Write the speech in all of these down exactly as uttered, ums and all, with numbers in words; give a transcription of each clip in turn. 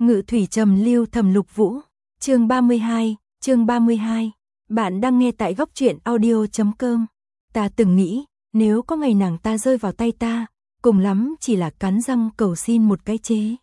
Ngự thủy trầm lưu Thẩm Lục Vũ, chương ba mươi hai, chương ba mươi hai. Bạn đang nghe tại góc truyện audio chấm com. Ta từng nghĩ, nếu có ngày nàng ta rơi vào tay ta, cùng lắm chỉ là cắn răng cầu xin một cái chế.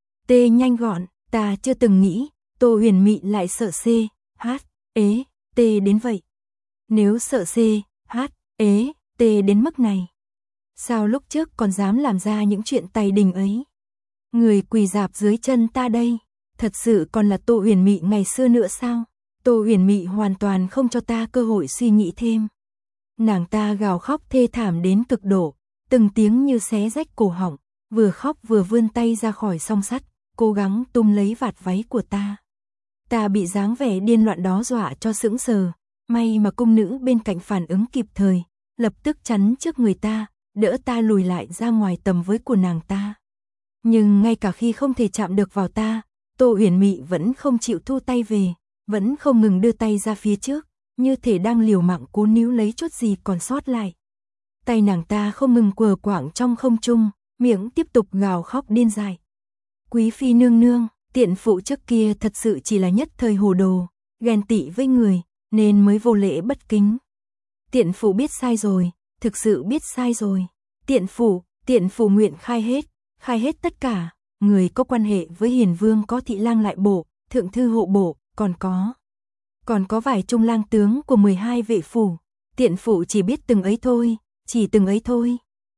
Tê nhanh gọn, ta chưa từng nghĩ, Tô Huyền Mị lại sợ C, H, ế, T đến vậy. Nếu sợ C, H, ế, T đến mức này, sao lúc trước còn dám làm ra những chuyện tày đình ấy? Người quỳ rạp dưới chân ta đây, thật sự còn là Tô Huyền Mị ngày xưa nữa sao? Tô Huyền Mị hoàn toàn không cho ta cơ hội suy nghĩ thêm. Nàng ta gào khóc thê thảm đến cực độ, từng tiếng như xé rách cổ họng, vừa khóc vừa vươn tay ra khỏi song sắt, cố gắng túm lấy vạt váy của ta. Ta bị dáng vẻ điên loạn đó dọa cho sững sờ, may mà cung nữ bên cạnh phản ứng kịp thời, lập tức chắn trước người ta, đỡ ta lùi lại ra ngoài tầm với của nàng ta. Nhưng ngay cả khi không thể chạm được vào ta, Tô Huyền Mị vẫn không chịu thu tay về, vẫn không ngừng đưa tay ra phía trước, như thể đang liều mạng cố níu lấy chút gì còn sót lại. Tay nàng ta không ngừng quờ quạng trong không trung, miệng tiếp tục gào khóc điên dại. Quý phi nương nương, tiện phụ trước kia thật sự chỉ là nhất thời hồ đồ, ghen tị với người, nên mới vô lễ bất kính. Tiện phụ biết sai rồi, thực sự biết sai rồi. Tiện phụ, tiện phụ nguyện khai hết, khai hết tất cả, người có quan hệ với Hiền Vương có thị lang lại bộ, thượng thư hộ bộ, còn có. Còn có vài trung lang tướng của mười hai vệ phủ, tiện phụ chỉ biết từng ấy thôi, chỉ từng ấy thôi.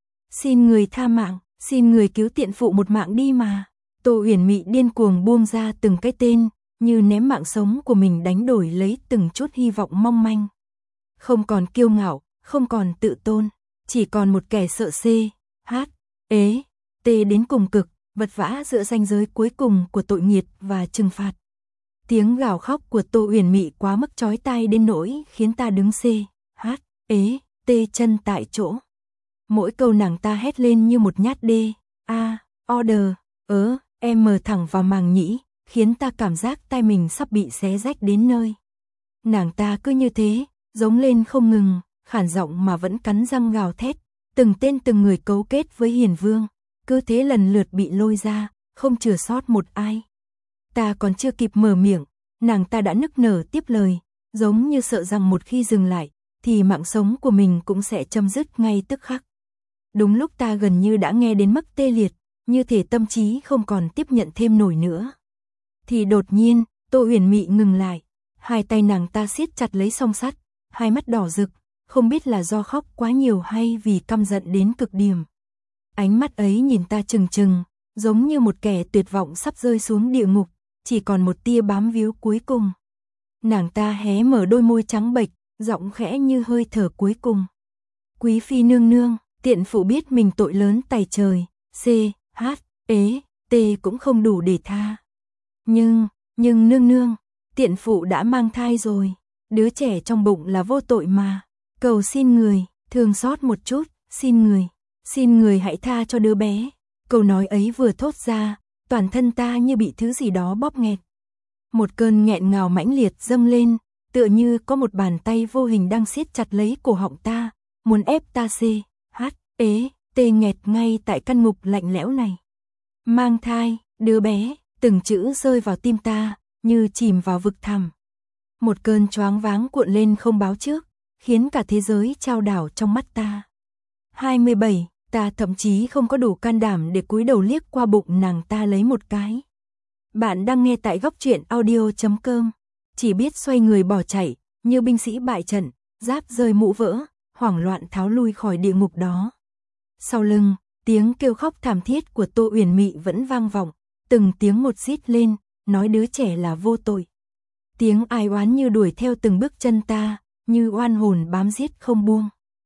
Xin người tha mạng, xin người cứu tiện phụ một mạng đi mà. Tô Huyền Mị điên cuồng buông ra từng cái tên, như ném mạng sống của mình đánh đổi lấy từng chút hy vọng mong manh. Không còn kiêu ngạo, không còn tự tôn, chỉ còn một kẻ sợ C, H, ế, T đến cùng cực, vật vã giữa ranh giới cuối cùng của tội nghiệt và trừng phạt. Tiếng gào khóc của Tô Huyền Mị quá mức chói tai đến nỗi khiến ta đứng C, H, ế, T chân tại chỗ. Mỗi câu nàng ta hét lên như một nhát đê, A, order, ớ, em mờ thẳng vào màng nhĩ, khiến ta cảm giác tai mình sắp bị xé rách đến nơi. Nàng ta cứ như thế, giống lên không ngừng, khản giọng mà vẫn cắn răng gào thét, từng tên từng người cấu kết với Hiền Vương, cứ thế lần lượt bị lôi ra, không chừa sót một ai. Ta còn chưa kịp mở miệng, nàng ta đã nức nở tiếp lời, giống như sợ rằng một khi dừng lại, thì mạng sống của mình cũng sẽ chấm dứt ngay tức khắc. Đúng lúc ta gần như đã nghe đến mức tê liệt, như thể tâm trí không còn tiếp nhận thêm nổi nữa. Thì đột nhiên, Tô Huyền Mị ngừng lại, hai tay nàng ta siết chặt lấy song sắt, hai mắt đỏ rực, không biết là do khóc quá nhiều hay vì căm giận đến cực điểm. Ánh mắt ấy nhìn ta trừng trừng, giống như một kẻ tuyệt vọng sắp rơi xuống địa ngục, chỉ còn một tia bám víu cuối cùng. Nàng ta hé mở đôi môi trắng bệch, giọng khẽ như hơi thở cuối cùng. Quý phi nương nương, tiện phụ biết mình tội lớn tày trời, C, H, ế, T cũng không đủ để tha. Nhưng, nhưng nương nương, tiện phụ đã mang thai rồi, đứa trẻ trong bụng là vô tội mà. Cầu xin người, thương xót một chút, xin người, xin người hãy tha cho đứa bé. Câu nói ấy vừa thốt ra, toàn thân ta như bị thứ gì đó bóp nghẹt. Một cơn nghẹn ngào mãnh liệt dâng lên, tựa như có một bàn tay vô hình đang siết chặt lấy cổ họng ta, muốn ép ta C, H, ế, T nghẹt ngay tại căn ngục lạnh lẽo này. Mang thai, đứa bé, từng chữ rơi vào tim ta, như chìm vào vực thẳm. Một cơn choáng váng cuộn lên không báo trước, khiến cả thế giới chao đảo trong mắt ta. hai mươi bảy, ta thậm chí không có đủ can đảm để cúi đầu liếc qua bụng nàng ta lấy một cái. Bạn đang nghe tại góc truyện audio chấm com, chỉ biết xoay người bỏ chạy, như binh sĩ bại trận, giáp rơi mũ vỡ, hoảng loạn tháo lui khỏi địa ngục đó. Sau lưng, tiếng kêu khóc thảm thiết của Tô Huyền Mị vẫn vang vọng, từng tiếng một rít lên, nói đứa trẻ là vô tội. Tiếng ai oán như đuổi theo từng bước chân ta, như oan hồn bám giết không buông.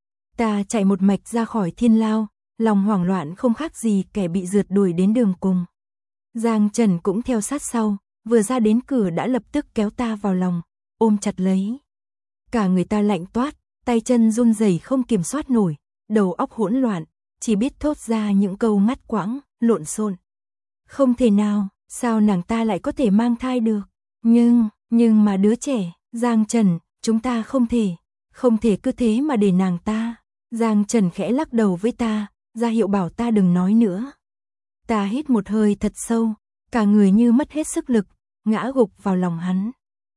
Ta chạy một mạch ra khỏi thiên lao, lòng hoảng loạn không khác gì kẻ bị rượt đuổi đến đường cùng. Giang Trần cũng theo sát sau, vừa ra đến cửa đã lập tức kéo ta vào lòng, ôm chặt lấy. Cả người ta lạnh toát, tay chân run rẩy không kiểm soát nổi, đầu óc hỗn loạn, chỉ biết thốt ra những câu ngắt quãng, lộn xộn. Không thể nào, sao nàng ta lại có thể mang thai được? Nhưng, nhưng mà đứa trẻ, Giang Trần, chúng ta không thể, không thể cứ thế mà để nàng ta. Giang Trần khẽ lắc đầu với ta, ra hiệu bảo ta đừng nói nữa. Ta hít một hơi thật sâu, cả người như mất hết sức lực, ngã gục vào lòng hắn.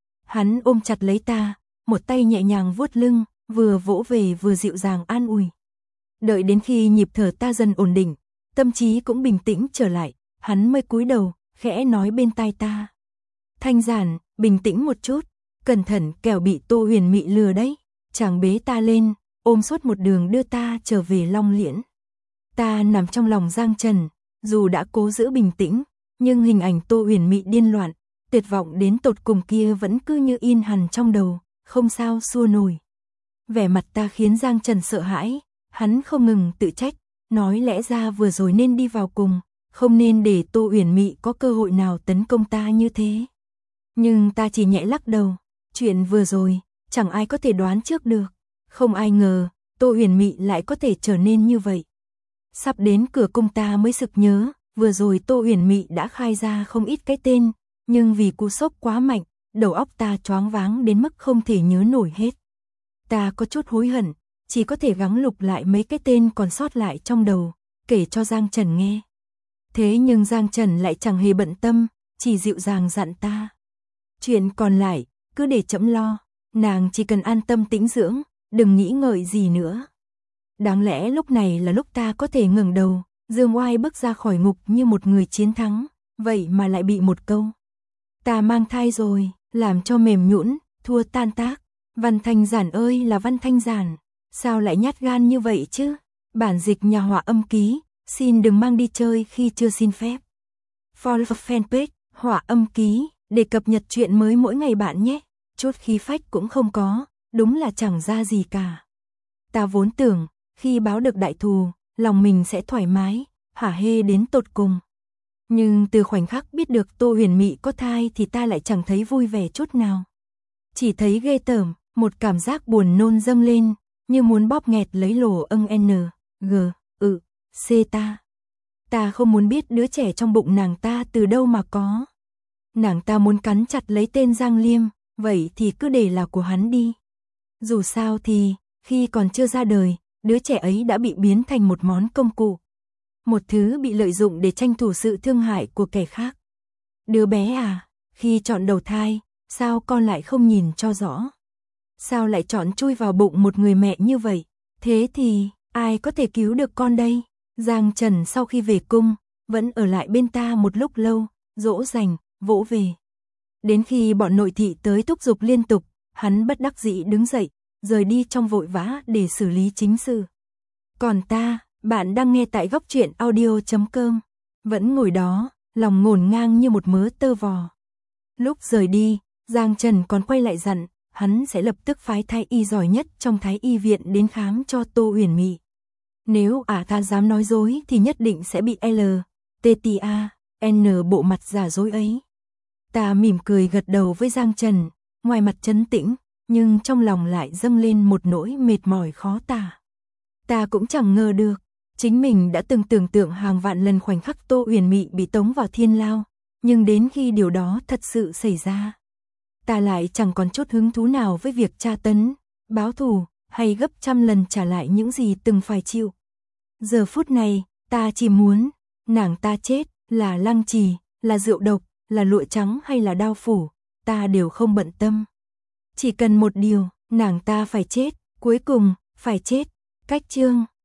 Hắn ôm chặt lấy ta, một tay nhẹ nhàng vuốt lưng, vừa vỗ về vừa dịu dàng an ủi. Đợi đến khi nhịp thở ta dần ổn định, tâm trí cũng bình tĩnh trở lại, hắn mới cúi đầu, khẽ nói bên tai ta. Thanh Giản, bình tĩnh một chút, cẩn thận kẻo bị Tô Huyền Mị lừa đấy. Chàng bế ta lên, ôm suốt một đường đưa ta trở về Long Liễn. Ta nằm trong lòng Giang Trần, dù đã cố giữ bình tĩnh, nhưng hình ảnh Tô Huyền Mị điên loạn, tuyệt vọng đến tột cùng kia vẫn cứ như in hằn trong đầu, không sao xua nổi. Vẻ mặt ta khiến Giang Trần sợ hãi, hắn không ngừng tự trách, nói lẽ ra vừa rồi nên đi vào cùng, không nên để Tô Huyền Mị có cơ hội nào tấn công ta như thế. Nhưng ta chỉ nhẹ lắc đầu, chuyện vừa rồi, chẳng ai có thể đoán trước được, không ai ngờ, Tô Huyền Mị lại có thể trở nên như vậy. Sắp đến cửa cung ta mới sực nhớ, vừa rồi Tô Huyền Mị đã khai ra không ít cái tên, nhưng vì cú sốc quá mạnh, đầu óc ta choáng váng đến mức không thể nhớ nổi hết. Ta có chút hối hận, chỉ có thể gắng lục lại mấy cái tên còn sót lại trong đầu, kể cho Giang Trần nghe. Thế nhưng Giang Trần lại chẳng hề bận tâm, chỉ dịu dàng dặn ta. Chuyện còn lại, cứ để trẫm lo, nàng chỉ cần an tâm tĩnh dưỡng, đừng nghĩ ngợi gì nữa. Đáng lẽ lúc này là lúc ta có thể ngẩng đầu, dương oai bước ra khỏi ngục như một người chiến thắng, vậy mà lại bị một câu. Ta mang thai rồi, làm cho mềm nhũn, thua tan tác. Văn Thanh Giản ơi là Văn Thanh Giản, sao lại nhát gan như vậy chứ? Bản dịch nhà họa âm ký, xin đừng mang đi chơi khi chưa xin phép. Follow fanpage, họa âm ký, để cập nhật chuyện mới mỗi ngày bạn nhé. Chút khí phách cũng không có, đúng là chẳng ra gì cả. Ta vốn tưởng, khi báo được đại thù, lòng mình sẽ thoải mái, hả hê đến tột cùng. Nhưng từ khoảnh khắc biết được Tô Huyền Mị có thai thì ta lại chẳng thấy vui vẻ chút nào. Chỉ thấy ghê tởm, một cảm giác buồn nôn dâng lên, như muốn bóp nghẹt lấy lỗ âng N, G, ự, C ta. Ta không muốn biết đứa trẻ trong bụng nàng ta từ đâu mà có. Nàng ta muốn cắn chặt lấy tên Giang Liêm, vậy thì cứ để là của hắn đi. Dù sao thì, khi còn chưa ra đời, đứa trẻ ấy đã bị biến thành một món công cụ. Một thứ bị lợi dụng để tranh thủ sự thương hại của kẻ khác. Đứa bé à, khi chọn đầu thai, sao con lại không nhìn cho rõ? Sao lại chọn chui vào bụng một người mẹ như vậy? Thế thì, ai có thể cứu được con đây? Giang Trần sau khi về cung, vẫn ở lại bên ta một lúc lâu, dỗ dành, vỗ về. Đến khi bọn nội thị tới thúc giục liên tục, hắn bất đắc dĩ đứng dậy, rời đi trong vội vã để xử lý chính sự. Còn ta, bạn đang nghe tại góc truyện audio chấm com, vẫn ngồi đó, lòng ngổn ngang như một mớ tơ vò. Lúc rời đi, Giang Trần còn quay lại dặn, hắn sẽ lập tức phái thái y giỏi nhất trong thái y viện đến khám cho Tô Huyền Mị. Nếu ả ta dám nói dối thì nhất định sẽ bị L, T T A, N bộ mặt giả dối ấy. Ta mỉm cười gật đầu với Giang Trần, ngoài mặt trấn tĩnh, nhưng trong lòng lại dâng lên một nỗi mệt mỏi khó tả. Ta cũng chẳng ngờ được, chính mình đã từng tưởng tượng hàng vạn lần khoảnh khắc Tô Huyền Mị bị tống vào thiên lao, nhưng đến khi điều đó thật sự xảy ra, ta lại chẳng còn chút hứng thú nào với việc tra tấn, báo thù, hay gấp trăm lần trả lại những gì từng phải chịu. Giờ phút này, ta chỉ muốn, nàng ta chết, là lăng trì, là rượu độc, là lụa trắng hay là đao phủ, ta đều không bận tâm. Chỉ cần một điều, nàng ta phải chết, cuối cùng, phải chết. Cách chương